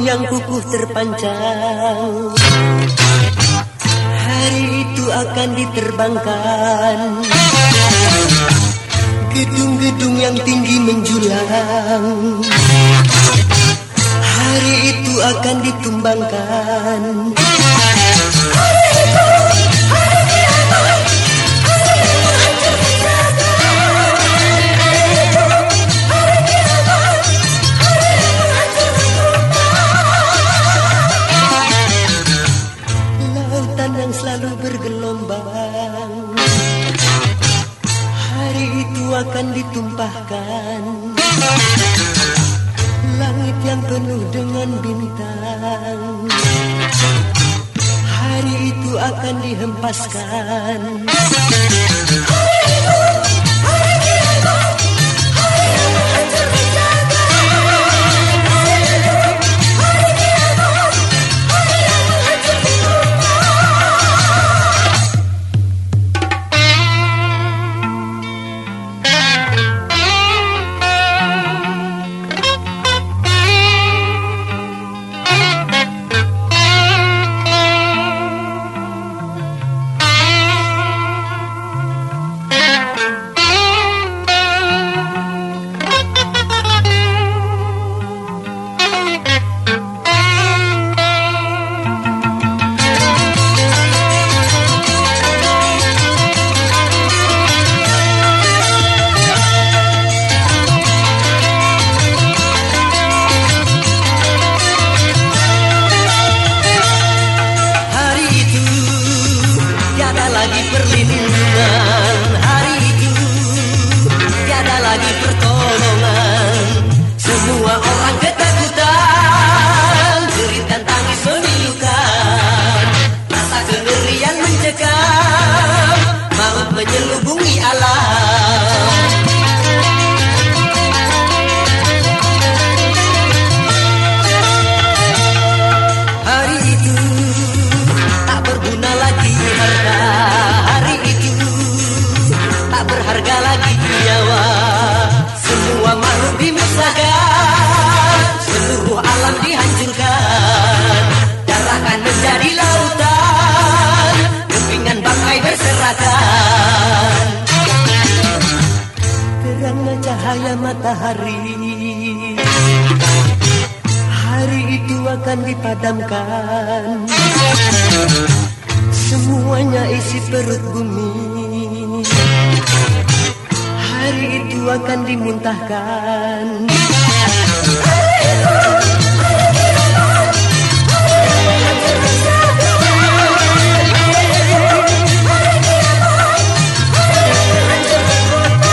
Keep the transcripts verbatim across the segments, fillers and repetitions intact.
yang kukuh terpancang. Hari itu akan diterbangkan. Gedung-gedung yang tinggi menjulang. Hari itu akan ditumbangkan. Hari itu, hari kiamat, hari itu hancur menjaga. Hari itu, hari kiamat, hari itu hancur mengelupas. Lautan yang selalu bergelombang. Hari itu akan ditumpahkan. Langit yang penuh dengan bintang. Hari itu akan dihempaskan. Hari itu, hari kiamat, hari itu hancur menjaga. Hari itu, hari kiamat, hari itu hancur mengelupas. Lagi perlindungan, hari itu tiada lagi pertolongan. Semua orang ketakutan, jerit dan tangis memilukan. Rasa kengerian mencekam, maut menyelubungi alam. Hari itu tak berguna lagi harta. Berharga lagi nyawa. Semua makhluk dimusnahkan, seluruh alam dihancurkan. Darah akan menjadi lautan, kepingan bangkai berserakan. Terangnya cahaya matahari, hari itu akan dipadamkan. Semuanya isi perut bumi, hari itu akan dimuntahkan. Hari itu, hari kiamat, hari itu hancur menjaga. Hari itu, hari kiamat, hari itu hancur mengelupas.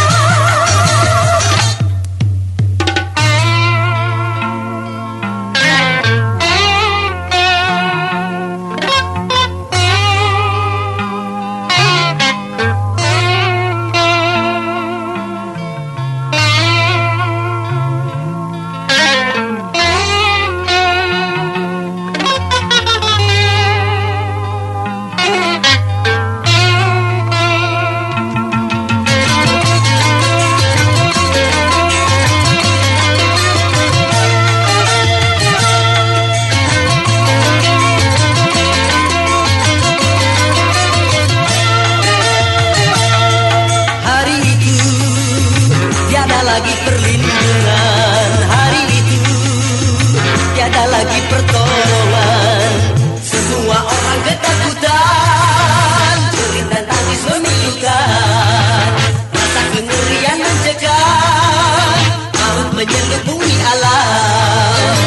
Lagi perlindungan, hari itu tiada lagi pertolongan. Semua orang ketakutan, jerit dan tangis memilukan. Rasa kengerian mencekam, maut menyelubungi alam.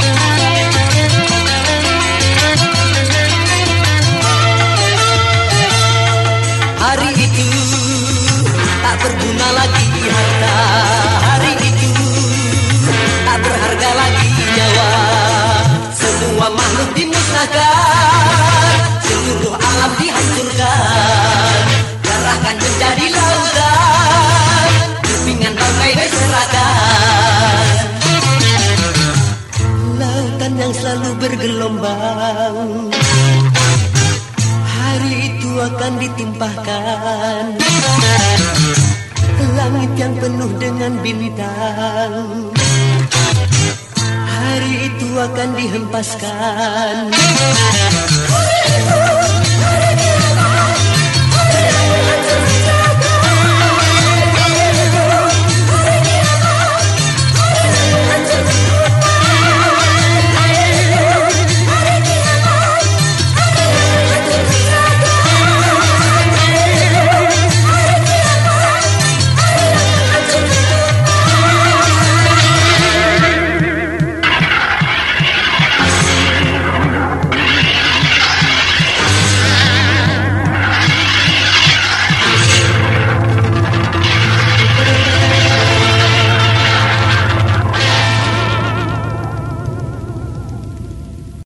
Hari itu tak berguna lagi harta. Hari itu tak berharga lagi nyawa. Semua makhluk dimusnahkan, seluruh alam dihancurkan. Darah akan menjadi lautan, kepingan bangkai berserakan. Lautan yang selalu bergelombang, hari itu akan ditimpahkan. Langit yang penuh dengan bintang, hari itu akan dihempaskan.